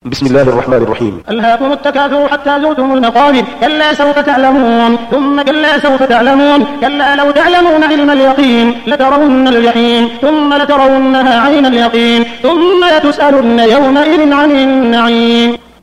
بسم الله الرحمن الرحيم. ألهاكم التكاثر حتى زرتم المقابر، كلا سوف تعلمون ثم كلا سوف تعلمون، كلا لو تعلمون علم اليقين لترون الجحيم ثم لترونها عين اليقين ثم لتسألن يومئذ عن النعيم.